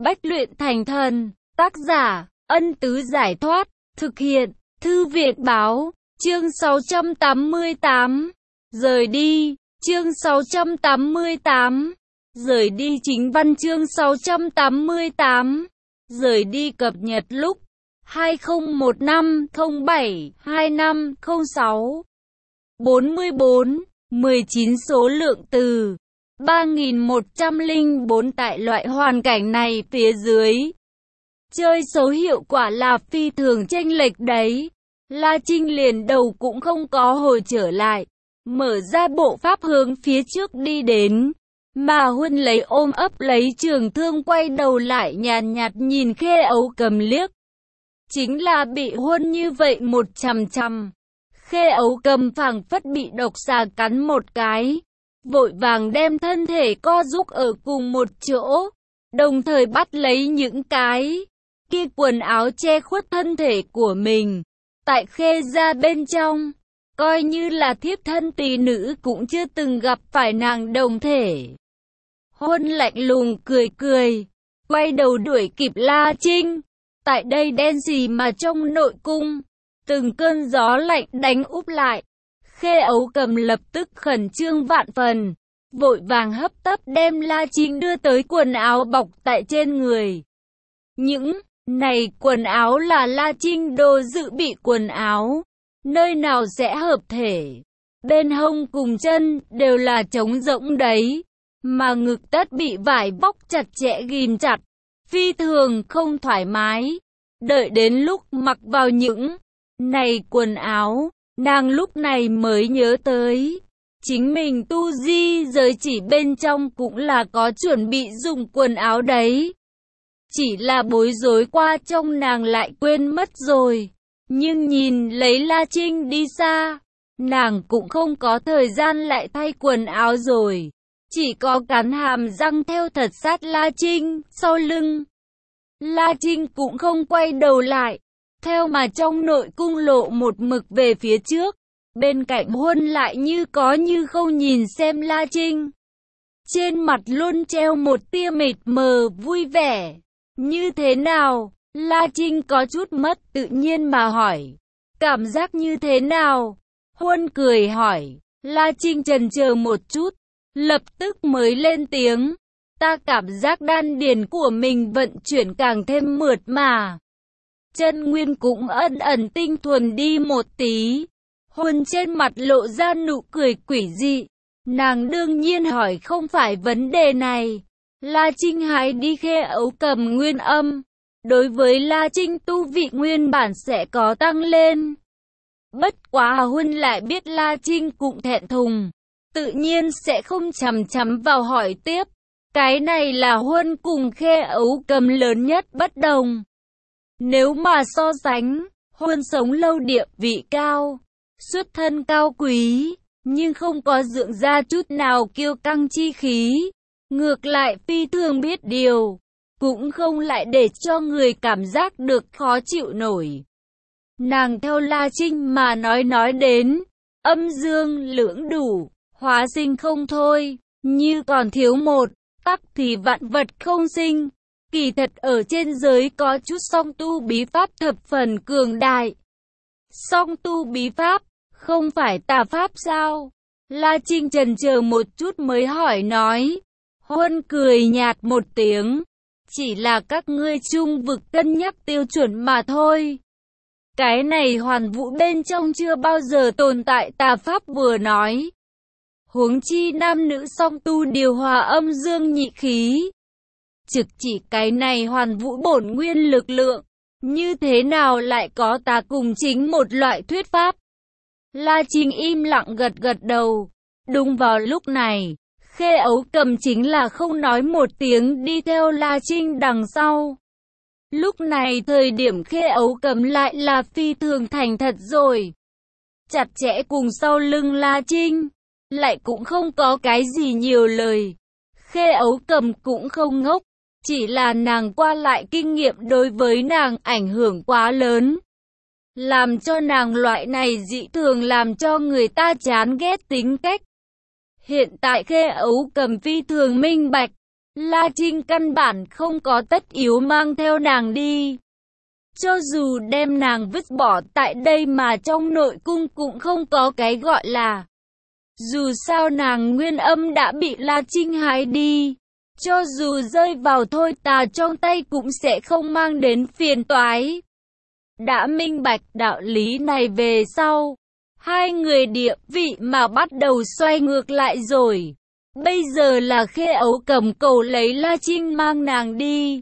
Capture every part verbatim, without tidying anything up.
Bách luyện thành thần. Tác giả, Ân Tứ Giải Thoát. Thực hiện, Thư Viện Báo. Chương sáu trăm tám mươi tám. Rời đi. Chương sáu trăm tám mươi tám. Rời đi chính văn chương sáu trăm tám mươi tám. Rời đi cập nhật lúc hai không một năm không bảy hai năm không sáu. bốn mươi bốn, mười chín số lượng từ ba nghìn một trăm lẻ bốn tại loại hoàn cảnh này phía dưới. Chơi số hiệu quả là phi thường chênh lệch đấy. La Trinh liền đầu cũng không có hồi trở lại, mở ra bộ pháp hướng phía trước đi đến. Mà Huân lấy ôm ấp lấy trường thương quay đầu lại nhàn nhạt nhìn Khê Ấu Cầm liếc. Chính là bị Huân như vậy một chằm chằm. Khê Ấu Cầm phảng phất bị độc xà cắn một cái, vội vàng đem thân thể co rúm ở cùng một chỗ, đồng thời bắt lấy những cái kia quần áo che khuất thân thể của mình. Tại Khê gia bên trong, coi như là thiếp thân tỷ nữ cũng chưa từng gặp phải nàng đồng thể. Huân lạnh lùng cười cười, quay đầu đuổi kịp La Trinh. Tại đây đen gì mà trong nội cung, từng cơn gió lạnh đánh úp lại. Khê Ấu Cầm lập tức khẩn trương vạn phần, vội vàng hấp tấp đem La Trinh đưa tới quần áo bọc tại trên người. Những này quần áo là La Trinh đồ dự bị quần áo, nơi nào sẽ hợp thể. Bên hông cùng chân đều là trống rỗng đấy, mà ngực tất bị vải vóc chặt chẽ ghim chặt, phi thường không thoải mái. Đợi đến lúc mặc vào những này quần áo, nàng lúc này mới nhớ tới chính mình tu di giới chỉ bên trong cũng là có chuẩn bị dùng quần áo đấy. Chỉ là bối rối qua trong nàng lại quên mất rồi. Nhưng nhìn lấy La Trinh đi xa, nàng cũng không có thời gian lại thay quần áo rồi. Chỉ có cắn hàm răng theo thật sát La Trinh sau lưng. La Trinh cũng không quay đầu lại, theo mà trong nội cung lộ một mực về phía trước. Bên cạnh Huân lại như có như không nhìn xem La Trinh. Trên mặt luôn treo một tia mịt mờ vui vẻ. Như thế nào? La Trinh có chút mất tự nhiên mà hỏi. Cảm giác như thế nào? Huân cười hỏi. La Trinh chần chờ một chút, lập tức mới lên tiếng. Ta cảm giác đan điền của mình vận chuyển càng thêm mượt mà. Chân nguyên cũng ẩn ẩn tinh thuần đi một tí. Huân trên mặt lộ ra nụ cười quỷ dị. Nàng đương nhiên hỏi không phải vấn đề này. La Trinh hái đi Khê Ấu Cầm nguyên âm. Đối với La Trinh tu vị nguyên bản sẽ có tăng lên. Bất quá Huân lại biết La Trinh cũng thẹn thùng, tự nhiên sẽ không chằm chằm vào hỏi tiếp. Cái này là Huân cùng Khê Ấu Cầm lớn nhất bất đồng. Nếu mà so sánh, Huân sống lâu địa vị cao, xuất thân cao quý, nhưng không có dưỡng ra chút nào kiêu căng chi khí. Ngược lại phi thường biết điều, cũng không lại để cho người cảm giác được khó chịu nổi. Nàng theo La Trinh mà nói nói đến, âm dương lưỡng đủ, hóa sinh không thôi, như còn thiếu một, tắc thì vạn vật không sinh. Kỳ thật ở trên giới có chút song tu bí pháp thập phần cường đại. Song tu bí pháp, không phải tà pháp sao? La Trinh chần chờ một chút mới hỏi nói. Huân cười nhạt một tiếng. Chỉ là các ngươi chung vực cân nhắc tiêu chuẩn mà thôi. Cái này hoàn vũ bên trong chưa bao giờ tồn tại tà pháp vừa nói. Huống chi nam nữ song tu điều hòa âm dương nhị khí. Trực chỉ cái này hoàn vũ bổn nguyên lực lượng. Như thế nào lại có tà cùng chính một loại thuyết pháp? La Trinh im lặng gật gật đầu. Đúng vào lúc này, Khê Ấu Cầm chính là không nói một tiếng đi theo La Trinh đằng sau. Lúc này thời điểm Khê Ấu Cầm lại là phi thường thành thật rồi. Chặt chẽ cùng sau lưng La Trinh, lại cũng không có cái gì nhiều lời. Khê Ấu Cầm cũng không ngốc, chỉ là nàng qua lại kinh nghiệm đối với nàng ảnh hưởng quá lớn. Làm cho nàng loại này dị thường làm cho người ta chán ghét tính cách. Hiện tại Khê Ấu Cầm phi thường minh bạch, La Trinh căn bản không có tất yếu mang theo nàng đi. Cho dù đem nàng vứt bỏ tại đây mà trong nội cung cũng không có cái gọi là. Dù sao nàng Nguyên Âm đã bị La Trinh hái đi. Cho dù rơi vào Thôi Tà trong tay cũng sẽ không mang đến phiền toái. Đã minh bạch đạo lý này về sau, hai người địa vị mà bắt đầu xoay ngược lại rồi. Bây giờ là Khê Ấu Cầm cầu lấy La Trinh mang nàng đi.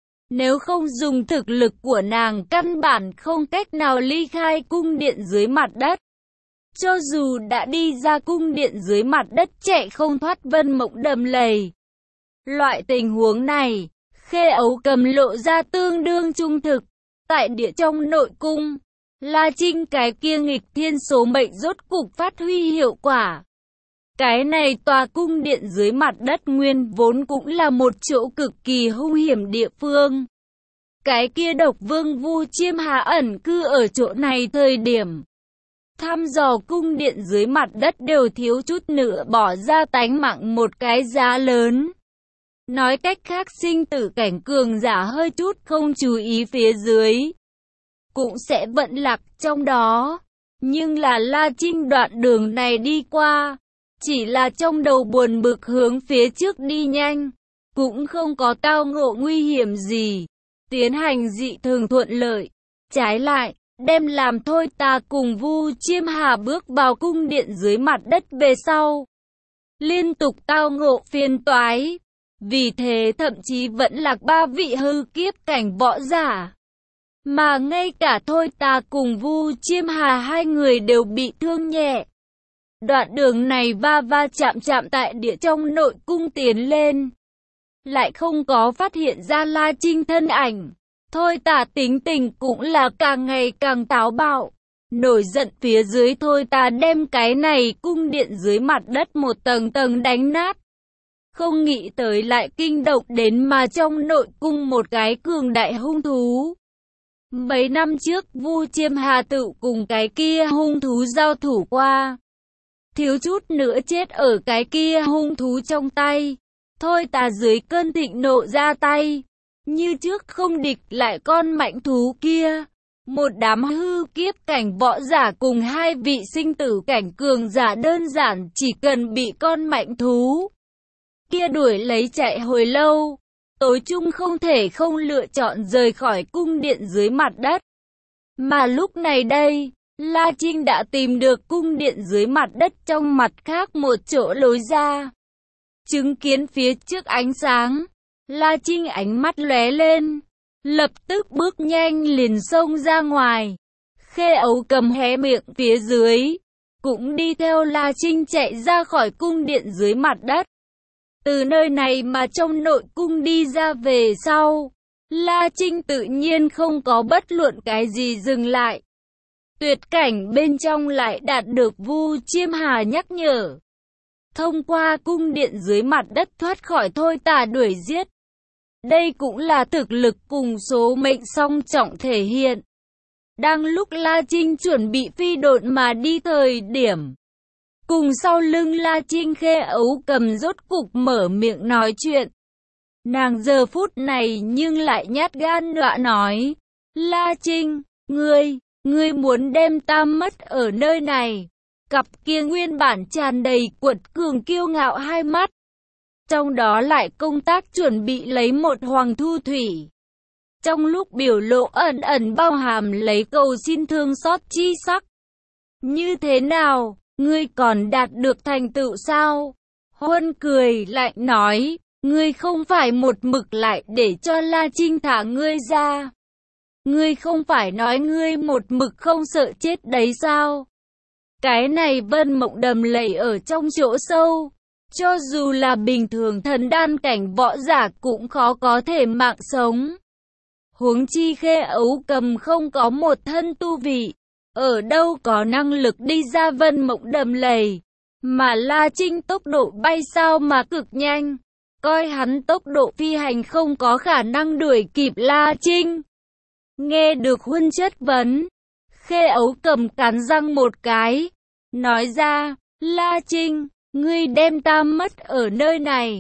Nếu không dùng thực lực của nàng căn bản không cách nào ly khai cung điện dưới mặt đất. Cho dù đã đi ra cung điện dưới mặt đất chạy không thoát Vân Mộng Đầm Lầy. Loại tình huống này, Khê Ấu Cầm lộ ra tương đương trung thực. Tại địa trong nội cung, La Trinh cái kia nghịch thiên số mệnh rốt cục phát huy hiệu quả. Cái này tòa cung điện dưới mặt đất nguyên vốn cũng là một chỗ cực kỳ hung hiểm địa phương. Cái kia độc vương Vu Chiêm Hà ẩn cư ở chỗ này thời điểm thăm dò cung điện dưới mặt đất đều thiếu chút nữa bỏ ra tánh mạng một cái giá lớn. Nói cách khác sinh tử cảnh cường giả hơi chút không chú ý phía dưới, cũng sẽ vận lạc trong đó. Nhưng là La Trinh đoạn đường này đi qua, chỉ là trong đầu buồn bực hướng phía trước đi nhanh, cũng không có tao ngộ nguy hiểm gì, tiến hành dị thường thuận lợi. Trái lại, đem làm Thôi Tà cùng Vu Chiêm Hà bước vào cung điện dưới mặt đất về sau, liên tục tao ngộ phiền toái. Vì thế thậm chí vẫn lạc ba vị hư kiếp cảnh võ giả. Mà ngay cả Thôi Tà cùng Vu Chiêm Hà hai người đều bị thương nhẹ. Đoạn đường này va va chạm chạm tại địa trong nội cung tiến lên, lại không có phát hiện ra La Trinh thân ảnh. Thôi Tà tính tình cũng là càng ngày càng táo bạo. Nổi giận phía dưới Thôi Tà đem cái này cung điện dưới mặt đất một tầng tầng đánh nát. Không nghĩ tới lại kinh động đến mà trong nội cung một cái cường đại hung thú. Mấy năm trước Vu Chiêm Hà tự cùng cái kia hung thú giao thủ qua, thiếu chút nữa chết ở cái kia hung thú trong tay. Thôi Tà dưới cơn thịnh nộ ra tay, như trước không địch lại con mạnh thú kia. Một đám hư kiếp cảnh võ giả cùng hai vị sinh tử cảnh cường giả đơn giản chỉ cần bị con mạnh thú kia đuổi lấy chạy hồi lâu, tối chung không thể không lựa chọn rời khỏi cung điện dưới mặt đất. Mà lúc này đây, La Trinh đã tìm được cung điện dưới mặt đất trong mặt khác một chỗ lối ra. Chứng kiến phía trước ánh sáng, La Trinh ánh mắt lóe lên, lập tức bước nhanh liền xông ra ngoài. Khê Ấu Cầm hé miệng phía dưới, cũng đi theo La Trinh chạy ra khỏi cung điện dưới mặt đất. Từ nơi này mà trong nội cung đi ra về sau, La Trinh tự nhiên không có bất luận cái gì dừng lại. Tuyệt cảnh bên trong lại đạt được Vu Chiêm Hà nhắc nhở. Thông qua cung điện dưới mặt đất thoát khỏi Thôi Tà đuổi giết. Đây cũng là thực lực cùng số mệnh song trọng thể hiện. Đang lúc La Trinh chuẩn bị phi độn mà đi thời điểm, cùng sau lưng La Trinh Khê Ấu Cầm rốt cục mở miệng nói chuyện. Nàng giờ phút này nhưng lại nhát gan nọa nói, La Trinh, ngươi, ngươi muốn đem ta mất ở nơi này. Cặp kia nguyên bản tràn đầy quật cường kiêu ngạo hai mắt, trong đó lại công tác chuẩn bị lấy một hoàng thu thủy. Trong lúc biểu lộ ẩn ẩn bao hàm lấy cầu xin thương xót chi sắc. Như thế nào, ngươi còn đạt được thành tựu sao? Huân cười lạnh nói, ngươi không phải một mực lại để cho La Trinh thả ngươi ra. Ngươi không phải nói ngươi một mực không sợ chết đấy sao? Cái này Vân Mộng Đầm Lầy ở trong chỗ sâu, cho dù là bình thường thần đan cảnh võ giả cũng khó có thể mạng sống. Huống chi Khê Ấu Cầm không có một thân tu vị, ở đâu có năng lực đi ra Vân Mộng Đầm Lầy. Mà La Trinh tốc độ bay sao mà cực nhanh, coi hắn tốc độ phi hành không có khả năng đuổi kịp La Trinh. Nghe được Huân chất vấn, Khê Ấu Cầm cắn răng một cái, nói ra, La Trinh, ngươi đem ta mất ở nơi này,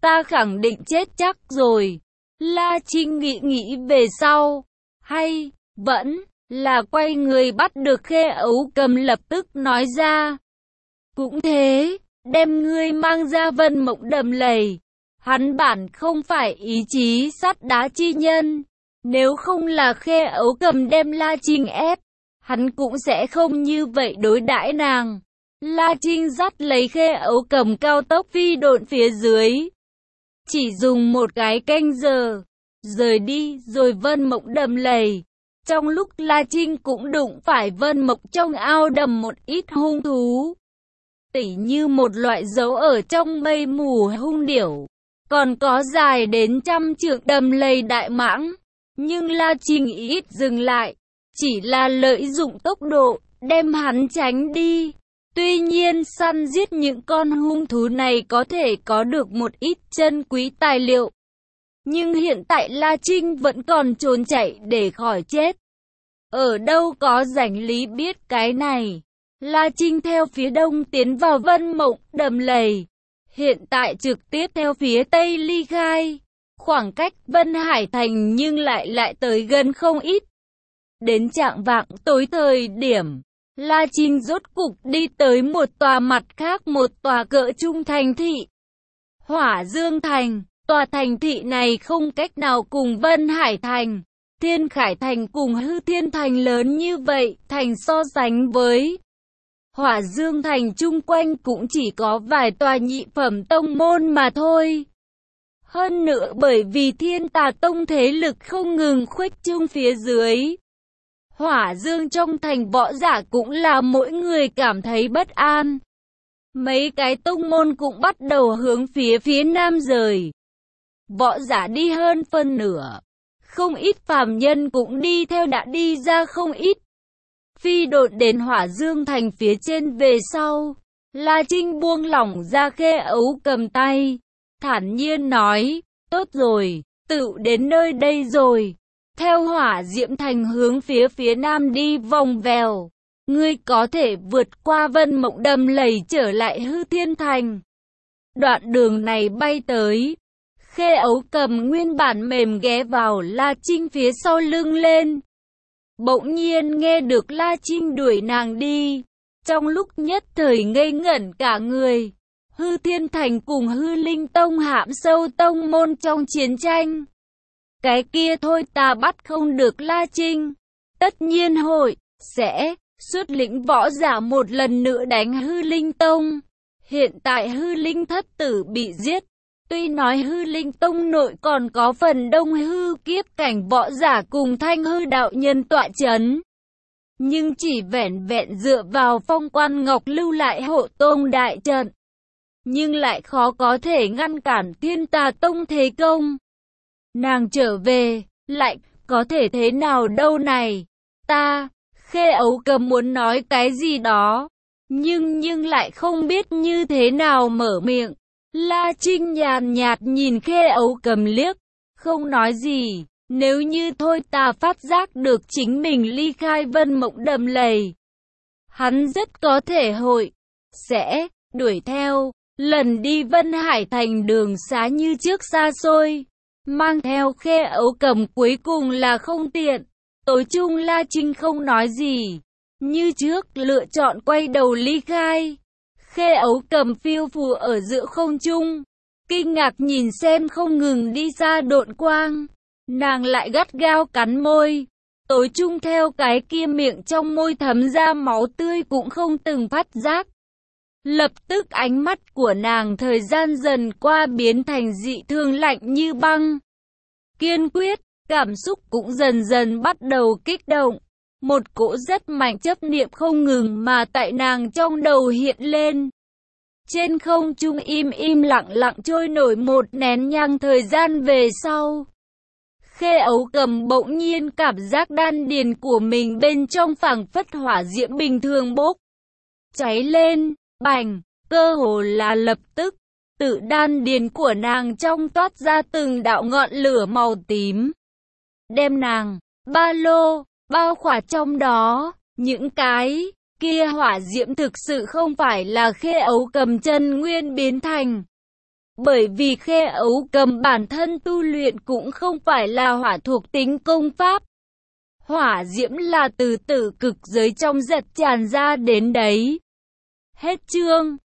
ta khẳng định chết chắc rồi. La Trinh nghĩ nghĩ về sau, hay, vẫn, là quay người bắt được Khê Ấu Cầm lập tức nói ra. Cũng thế, đem ngươi mang ra Vân Mộng Đầm Lầy. Hắn bản không phải ý chí sắt đá chi nhân. Nếu không là Khê Ấu Cầm đem La Trinh ép, hắn cũng sẽ không như vậy đối đãi nàng. La Trinh dắt lấy Khê Ấu Cầm cao tốc phi độn phía dưới. Chỉ dùng một cái canh giờ, rời đi rồi Vân Mộng Đầm Lầy. Trong lúc La Trinh cũng đụng phải Vân Mộng trong ao đầm một ít hung thú. Tỉ như một loại dấu ở trong mây mù hung điểu. Còn có dài đến trăm trượng đầm lầy đại mãng. Nhưng La Trinh ít dừng lại. Chỉ là lợi dụng tốc độ, đem hắn tránh đi. Tuy nhiên săn giết những con hung thú này có thể có được một ít chân quý tài liệu. Nhưng hiện tại La Trinh vẫn còn trốn chạy để khỏi chết. Ở đâu có rảnh lý biết cái này. La Trinh theo phía đông tiến vào Vân Mộng Đầm Lầy. Hiện tại trực tiếp theo phía tây ly khai. Khoảng cách Vân Hải Thành nhưng lại lại tới gần không ít. Đến chạng vạng tối thời điểm, La Trinh rốt cục đi tới một tòa mặt khác một tòa cỡ trung thành thị. Hỏa Dương Thành, tòa thành thị này không cách nào cùng Vân Hải Thành, Thiên Khải Thành cùng Hư Thiên Thành lớn như vậy thành so sánh với. Hỏa Dương Thành chung quanh cũng chỉ có vài tòa nhị phẩm tông môn mà thôi. Hơn nữa bởi vì Thiên Tà Tông thế lực không ngừng khuếch trương phía dưới. Hỏa Dương trong thành võ giả cũng là mỗi người cảm thấy bất an. Mấy cái tông môn cũng bắt đầu hướng phía phía nam rời. Võ giả đi hơn phân nửa. Không ít phàm nhân cũng đi theo đã đi ra không ít. Phi độn đến Hỏa Dương Thành phía trên về sau. La Trinh buông lỏng ra Khê Ấu Cầm tay. Thản nhiên nói, tốt rồi, tự đến nơi đây rồi. Theo Hỏa Diễm Thành hướng phía phía nam đi vòng vèo. Ngươi có thể vượt qua Vân Mộng Đầm Lầy trở lại Hư Thiên Thành. Đoạn đường này bay tới. Khê Ấu Cầm nguyên bản mềm ghé vào La Trinh phía sau lưng lên. Bỗng nhiên nghe được La Trinh đuổi nàng đi. Trong lúc nhất thời ngây ngẩn cả người. Hư Thiên Thành cùng Hư Linh Tông hãm sâu tông môn trong chiến tranh. Cái kia thôi ta bắt không được La Trinh. Tất nhiên hội, sẽ, xuất lĩnh võ giả một lần nữa đánh Hư Linh Tông. Hiện tại Hư Linh Thất Tử bị giết. Tuy nói Hư Linh Tông nội còn có phần đông hư kiếp cảnh võ giả cùng thanh hư đạo nhân tọa chấn. Nhưng chỉ vẻn vẹn dựa vào Phong Quan Ngọc lưu lại hộ tông đại trận. Nhưng lại khó có thể ngăn cản Thiên Tà Tông thế công. Nàng trở về, lại có thể thế nào đâu này? Ta, Khê Ấu Cầm muốn nói cái gì đó. Nhưng nhưng lại không biết như thế nào mở miệng. La Trinh nhàn nhạt nhìn Khê Ấu Cầm liếc, không nói gì. Nếu như thôi ta phát giác được chính mình ly khai Vân Mộng Đầm Lầy. Hắn rất có thể hội, sẽ, đuổi theo. Lần đi Vân Hải Thành đường xá như trước xa xôi. Mang theo Khê Ấu Cầm cuối cùng là không tiện. Tối chung La Trinh không nói gì. Như trước lựa chọn quay đầu ly khai. Khê Ấu Cầm phiêu phù ở giữa không trung. Kinh ngạc nhìn xem không ngừng đi ra độn quang. Nàng lại gắt gao cắn môi. Tối chung theo cái kia miệng trong môi thấm ra máu tươi cũng không từng phát giác. Lập tức ánh mắt của nàng thời gian dần qua biến thành dị thường lạnh như băng. Kiên quyết, cảm xúc cũng dần dần bắt đầu kích động. Một cỗ rất mạnh chấp niệm không ngừng mà tại nàng trong đầu hiện lên. Trên không trung im im lặng lặng trôi nổi một nén nhang thời gian về sau. Khê Ấu Cầm bỗng nhiên cảm giác đan điền của mình bên trong phảng phất hỏa diễm bình thường bốc cháy lên, bành, cơ hồ là lập tức, tự đan điền của nàng trong toát ra từng đạo ngọn lửa màu tím. Đem nàng, ba lô, bao khỏa trong đó, những cái kia hỏa diễm thực sự không phải là Khê Ấu Cầm chân nguyên biến thành. Bởi vì Khê Ấu Cầm bản thân tu luyện cũng không phải là hỏa thuộc tính công pháp. Hỏa diễm là từ tử cực giới trong giật tràn ra đến đấy. Hết chương.